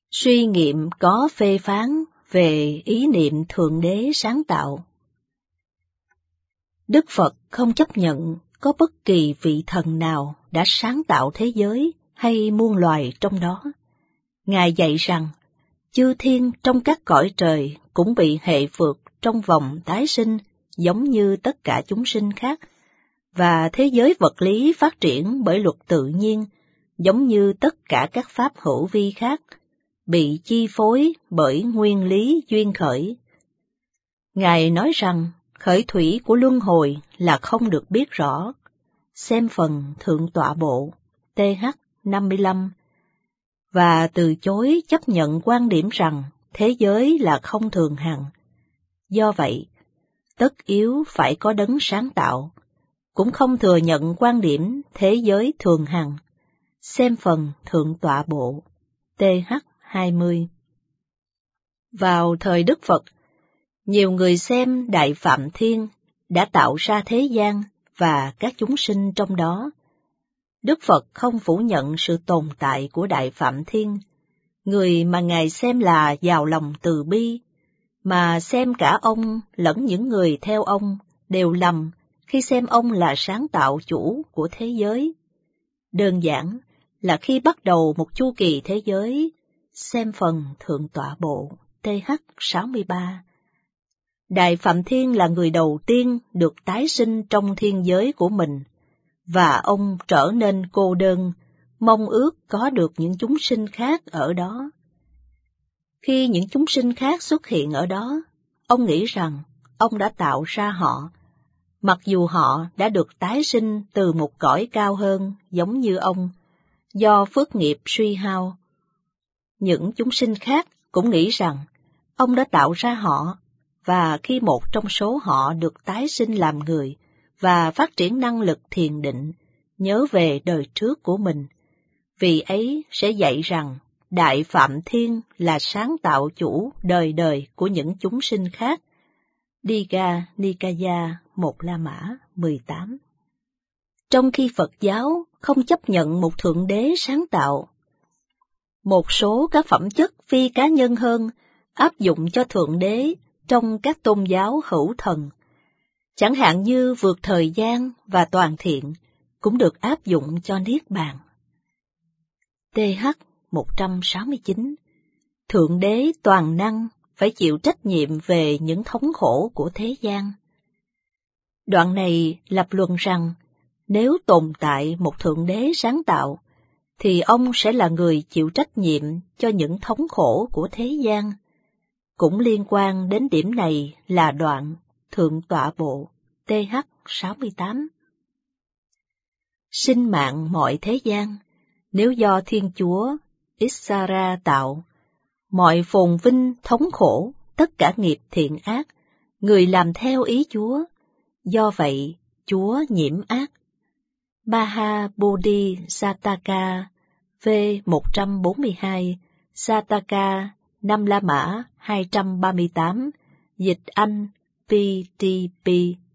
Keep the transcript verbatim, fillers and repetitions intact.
Suy nghiệm có phê phán về ý niệm Thượng Đế sáng tạo. Đức Phật không chấp nhận có bất kỳ vị thần nào đã sáng tạo thế giới hay muôn loài trong đó. Ngài dạy rằng, chư thiên trong các cõi trời cũng bị hệ phược trong vòng tái sinh giống như tất cả chúng sinh khác, và thế giới vật lý phát triển bởi luật tự nhiên giống như tất cả các pháp hữu vi khác, bị chi phối bởi nguyên lý duyên khởi. Ngài nói rằng khởi thủy của luân hồi là không được biết rõ. Xem phần Thượng Tọa Bộ T H năm mươi lăm, và từ chối chấp nhận quan điểm rằng thế giới là không thường hằng. Do vậy, tất yếu phải có đấng sáng tạo, cũng không thừa nhận quan điểm thế giới thường hằng. Xem phần Thượng Tọa Bộ T H hai mươi. Vào thời Đức Phật, nhiều người xem Đại Phạm Thiên đã tạo ra thế gian và các chúng sinh trong đó. Đức Phật không phủ nhận sự tồn tại của Đại Phạm Thiên, người mà Ngài xem là giàu lòng từ bi, mà xem cả ông lẫn những người theo ông đều lầm khi xem ông là sáng tạo chủ của thế giới. Đơn giản là khi bắt đầu một chu kỳ thế giới, xem phần Thượng Tọa Bộ T H sáu mươi ba. Đại Phạm Thiên là người đầu tiên được tái sinh trong thiên giới của mình, và ông trở nên cô đơn, mong ước có được những chúng sinh khác ở đó. Khi những chúng sinh khác xuất hiện ở đó, ông nghĩ rằng ông đã tạo ra họ, mặc dù họ đã được tái sinh từ một cõi cao hơn giống như ông, do phước nghiệp suy hao. Những chúng sinh khác cũng nghĩ rằng ông đã tạo ra họ, và khi một trong số họ được tái sinh làm người và phát triển năng lực thiền định, nhớ về đời trước của mình, vị ấy sẽ dạy rằng Đại Phạm Thiên là sáng tạo chủ đời đời của những chúng sinh khác. Digha Nikaya Một La Mã mười tám. Trong khi Phật giáo không chấp nhận một Thượng Đế sáng tạo, một số các phẩm chất phi cá nhân hơn áp dụng cho Thượng Đế trong các tôn giáo hữu thần, chẳng hạn như vượt thời gian và toàn thiện, cũng được áp dụng cho Niết Bàn. T H một trăm sáu mươi chín. Thượng Đế toàn năng phải chịu trách nhiệm về những thống khổ của thế gian. Đoạn này lập luận rằng, nếu tồn tại một Thượng Đế sáng tạo, thì ông sẽ là người chịu trách nhiệm cho những thống khổ của thế gian. Cũng liên quan đến điểm này là đoạn Thượng Tọa Bộ T H sáu mươi tám. Sinh mạng mọi thế gian, nếu do Thiên Chúa Issara tạo, mọi phồn vinh thống khổ, tất cả nghiệp thiện ác, người làm theo ý Chúa, do vậy Chúa nhiễm ác. Maha Bodhi Sataka V một trăm bốn mươi hai, Sataka Năm La Mã hai trăm ba mươi tám, dịch Anh P T P.